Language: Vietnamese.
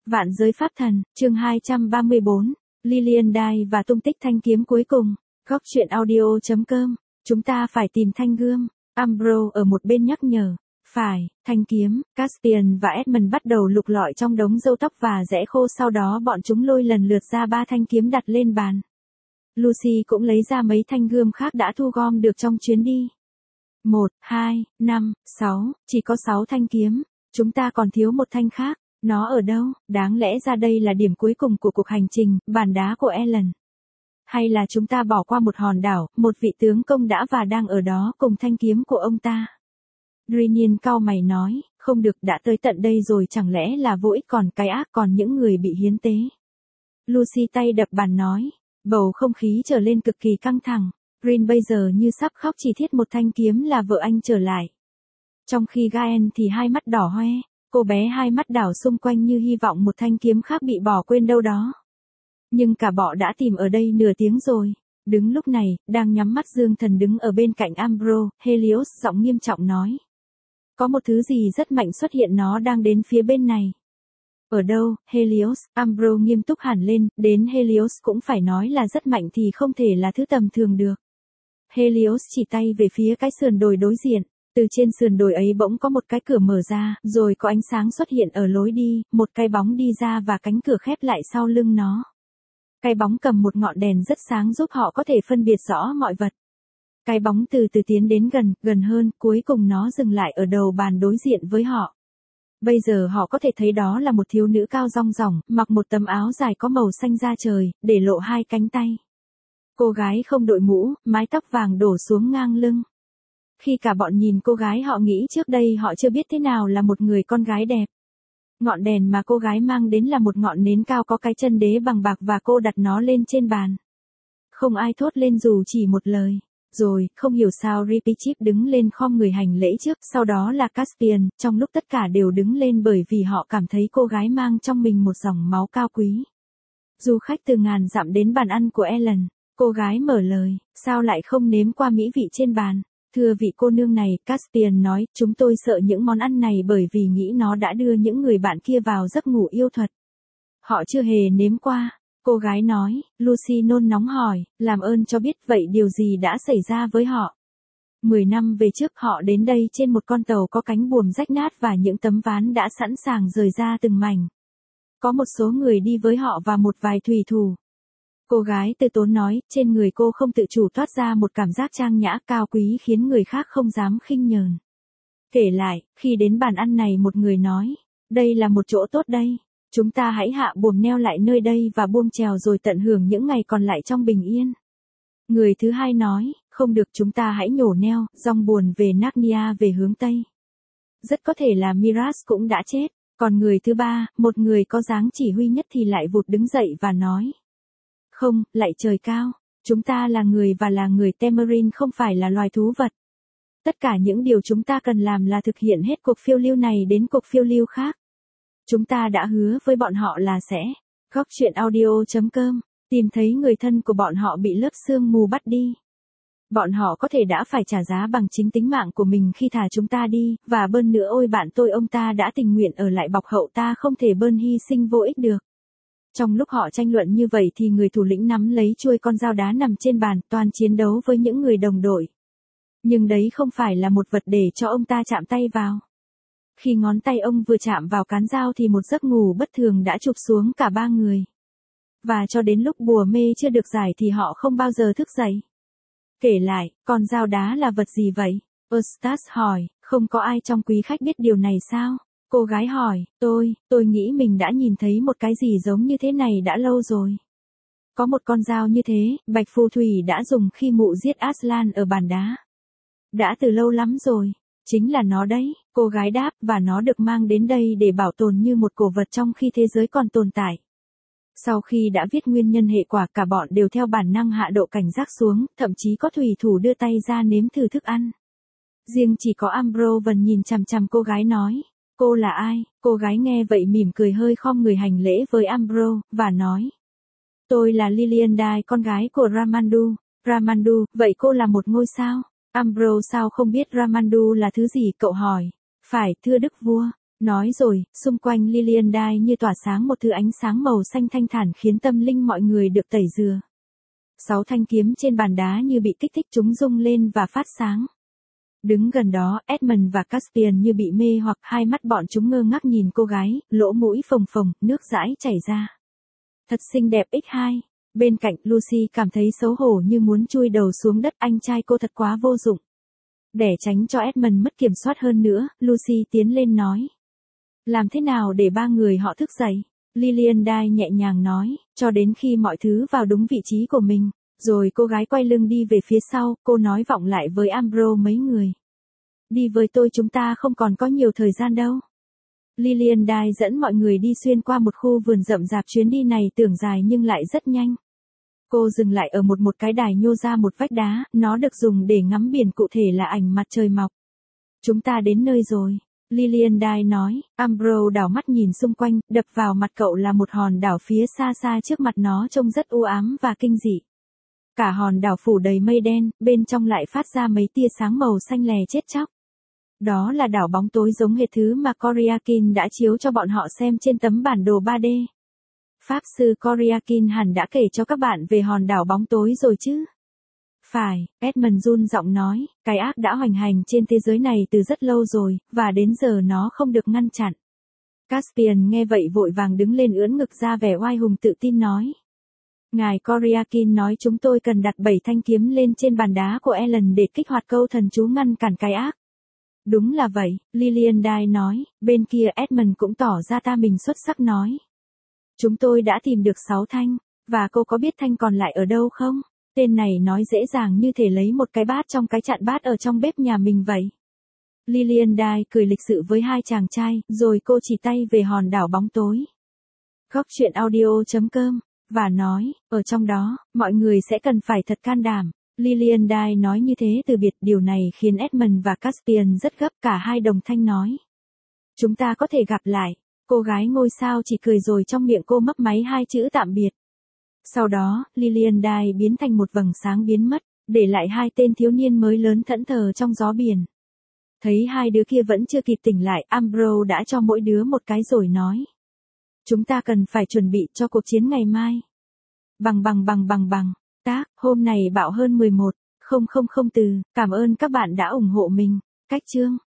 Vạn giới pháp thần, chương 234, Lilian Dai và tung tích thanh kiếm cuối cùng. Góc truyện audio.com. Chúng ta phải tìm thanh gươm. Ambrose ở một bên nhắc nhở. Phải, thanh kiếm. Caspian và Edmund bắt đầu lục lọi trong đống râu tóc và rẽ khô, sau đó bọn chúng lôi lần lượt ra 3 thanh kiếm đặt lên bàn. Lucy cũng lấy ra mấy thanh gươm khác đã thu gom được trong chuyến đi. 1, 2, 5, 6, chỉ có 6 thanh kiếm. Chúng ta còn thiếu một thanh khác. Nó ở đâu? Đáng lẽ ra đây là điểm cuối cùng của cuộc hành trình, bàn đá của Ellen. Hay là chúng ta bỏ qua một hòn đảo, một vị tướng công đã và đang ở đó cùng thanh kiếm của ông ta? Dorian cau mày nói, không được, đã tới tận đây rồi, chẳng lẽ là vô ích, còn cái ác, còn những người bị hiến tế. Lucy tay đập bàn nói, bầu không khí trở lên cực kỳ căng thẳng. Green bây giờ như sắp khóc, chỉ thiết một thanh kiếm là vợ anh trở lại. Trong khi Gaen thì hai mắt đỏ hoe. Cô bé hai mắt đảo xung quanh như hy vọng một thanh kiếm khác bị bỏ quên đâu đó. Nhưng cả bọ đã tìm ở đây nửa tiếng rồi. Đứng lúc này, đang nhắm mắt Dương Thần đứng ở bên cạnh Ambrose, Helios giọng nghiêm trọng nói. Có một thứ gì rất mạnh xuất hiện, nó đang đến phía bên này. Ở đâu, Helios? Ambrose nghiêm túc hẳn lên, đến Helios cũng phải nói là rất mạnh thì không thể là thứ tầm thường được. Helios chỉ tay về phía cái sườn đồi đối diện. Từ trên sườn đồi ấy bỗng có một cái cửa mở ra, rồi có ánh sáng xuất hiện ở lối đi, một cái bóng đi ra và cánh cửa khép lại sau lưng nó. Cái bóng cầm một ngọn đèn rất sáng giúp họ có thể phân biệt rõ mọi vật. Cái bóng từ từ tiến đến gần hơn, cuối cùng nó dừng lại ở đầu bàn đối diện với họ. Bây giờ họ có thể thấy đó là một thiếu nữ cao rong ròng, mặc một tấm áo dài có màu xanh da trời, để lộ hai cánh tay. Cô gái không đội mũ, mái tóc vàng đổ xuống ngang lưng. Khi cả bọn nhìn cô gái, họ nghĩ trước đây họ chưa biết thế nào là một người con gái đẹp. Ngọn đèn mà cô gái mang đến là một ngọn nến cao có cái chân đế bằng bạc và cô đặt nó lên trên bàn. Không ai thốt lên dù chỉ một lời. Rồi, không hiểu sao Ripichip đứng lên khom người hành lễ trước, sau đó là Caspian, trong lúc tất cả đều đứng lên bởi vì họ cảm thấy cô gái mang trong mình một dòng máu cao quý. Du khách từ ngàn dặm đến bàn ăn của Ellen, cô gái mở lời, sao lại không nếm qua mỹ vị trên bàn? Thưa vị cô nương này, Caspian nói, chúng tôi sợ những món ăn này bởi vì nghĩ nó đã đưa những người bạn kia vào giấc ngủ yêu thuật. Họ chưa hề nếm qua. Cô gái nói, Lucy nôn nóng hỏi, làm ơn cho biết vậy điều gì đã xảy ra với họ. 10 năm về trước họ đến đây trên một con tàu có cánh buồm rách nát và những tấm ván đã sẵn sàng rời ra từng mảnh. Có một số người đi với họ và một vài thủy thủ. Cô gái từ tốn nói, trên người cô không tự chủ toát ra một cảm giác trang nhã cao quý khiến người khác không dám khinh nhờn. Kể lại, khi đến bàn ăn này một người nói, đây là một chỗ tốt đây. Chúng ta hãy hạ buồm neo lại nơi đây và buông chèo rồi tận hưởng những ngày còn lại trong bình yên. Người thứ hai nói, không được, chúng ta hãy nhổ neo, dong buồn về Narnia về hướng Tây. Rất có thể là Miraz cũng đã chết. Còn người thứ ba, một người có dáng chỉ huy nhất thì lại vụt đứng dậy và nói. Không, lạy trời cao, chúng ta là người và là người Temerin, không phải là loài thú vật. Tất cả những điều chúng ta cần làm là thực hiện hết cuộc phiêu lưu này đến cuộc phiêu lưu khác. Chúng ta đã hứa với bọn họ là sẽ, góc truyện audio.com, tìm thấy người thân của bọn họ bị lớp sương mù bắt đi. Bọn họ có thể đã phải trả giá bằng chính tính mạng của mình khi thả chúng ta đi, và bơn nữa ôi bạn tôi, ông ta đã tình nguyện ở lại bọc hậu ta, không thể bơn hy sinh vô ích được. Trong lúc họ tranh luận như vậy thì người thủ lĩnh nắm lấy chuôi con dao đá nằm trên bàn, toàn chiến đấu với những người đồng đội. Nhưng đấy không phải là một vật để cho ông ta chạm tay vào. Khi ngón tay ông vừa chạm vào cán dao thì một giấc ngủ bất thường đã chụp xuống cả ba người. Và cho đến lúc bùa mê chưa được giải thì họ không bao giờ thức dậy. Kể lại, con dao đá là vật gì vậy? Eustace hỏi, không có ai trong quý khách biết điều này sao? Cô gái hỏi, tôi nghĩ mình đã nhìn thấy một cái gì giống như thế này đã lâu rồi. Có một con dao như thế, Bạch Phù Thủy đã dùng khi mụ giết Aslan ở bàn đá. Đã từ lâu lắm rồi. Chính là nó đấy, cô gái đáp, và nó được mang đến đây để bảo tồn như một cổ vật trong khi thế giới còn tồn tại. Sau khi đã viết nguyên nhân hệ quả, cả bọn đều theo bản năng hạ độ cảnh giác xuống, thậm chí có thủy thủ đưa tay ra nếm thử thức ăn. Riêng chỉ có Ambrose vẫn nhìn chằm chằm cô gái nói, cô là ai? Cô gái nghe vậy mỉm cười, hơi khom người hành lễ với Ambrose, và nói. Tôi là Lilian Dai, con gái của Ramandu. Ramandu, vậy cô là một ngôi sao? Ambrose sao không biết Ramandu là thứ gì, cậu hỏi. Phải, thưa đức vua. Nói rồi, xung quanh Lilian Dye như tỏa sáng một thứ ánh sáng màu xanh thanh thản khiến tâm linh mọi người được tẩy rửa. 6 thanh kiếm trên bàn đá như bị kích thích chúng rung lên và phát sáng. Đứng gần đó, Edmund và Caspian như bị mê hoặc hai mắt bọn chúng ngơ ngác nhìn cô gái, lỗ mũi phồng phồng, nước dãi chảy ra. Thật xinh đẹp x2. Bên cạnh Lucy cảm thấy xấu hổ như muốn chui đầu xuống đất, anh trai cô thật quá vô dụng. Để tránh cho Edmund mất kiểm soát hơn nữa, Lucy tiến lên nói. Làm thế nào để ba người họ thức dậy? Lilian Dye nhẹ nhàng nói, cho đến khi mọi thứ vào đúng vị trí của mình. Rồi cô gái quay lưng đi về phía sau, cô nói vọng lại với Ambrose mấy người. Đi với tôi, chúng ta không còn có nhiều thời gian đâu. Lilian Dye dẫn mọi người đi xuyên qua một khu vườn rậm rạp, chuyến đi này tưởng dài nhưng lại rất nhanh. Cô dừng lại ở một cái đài nhô ra một vách đá, nó được dùng để ngắm biển, cụ thể là ảnh mặt trời mọc. Chúng ta đến nơi rồi. Lilian Dye nói, Ambrose đảo mắt nhìn xung quanh, đập vào mặt cậu là một hòn đảo phía xa xa trước mặt, nó trông rất u ám và kinh dị. Cả hòn đảo phủ đầy mây đen, bên trong lại phát ra mấy tia sáng màu xanh lè chết chóc. Đó là đảo bóng tối giống hệt thứ mà Koryakin đã chiếu cho bọn họ xem trên tấm bản đồ 3D. Pháp sư Koryakin hẳn đã kể cho các bạn về hòn đảo bóng tối rồi chứ? Phải, Edmund run giọng nói, cái ác đã hoành hành trên thế giới này từ rất lâu rồi, và đến giờ nó không được ngăn chặn. Caspian nghe vậy vội vàng đứng lên, ưỡn ngực ra vẻ oai hùng tự tin nói. Ngài Koryakin nói chúng tôi cần đặt 7 thanh kiếm lên trên bàn đá của Ellen để kích hoạt câu thần chú ngăn cản cái ác. Đúng là vậy, Lilian Dye nói, bên kia Edmund cũng tỏ ra ta mình xuất sắc nói. Chúng tôi đã tìm được 6 thanh, và cô có biết thanh còn lại ở đâu không? Tên này nói dễ dàng như thể lấy một cái bát trong cái chạn bát ở trong bếp nhà mình vậy. Lilian Dye cười lịch sự với hai chàng trai, rồi cô chỉ tay về hòn đảo bóng tối. Góc truyện audio.com và nói, ở trong đó, mọi người sẽ cần phải thật can đảm. Lilian Dye nói như thế từ biệt, điều này khiến Edmund và Caspian rất gấp, cả hai đồng thanh nói. Chúng ta có thể gặp lại. Cô gái ngôi sao chỉ cười rồi trong miệng cô mấp máy hai chữ tạm biệt. Sau đó, Lilian Dye biến thành một vầng sáng biến mất, để lại hai tên thiếu niên mới lớn thẫn thờ trong gió biển. Thấy hai đứa kia vẫn chưa kịp tỉnh lại, Ambrose đã cho mỗi đứa một cái rồi nói. Chúng ta cần phải chuẩn bị cho cuộc chiến ngày mai. Bằng. Tác, hôm này bạo hơn 11,000 từ, cảm ơn các bạn đã ủng hộ mình. Cách chương.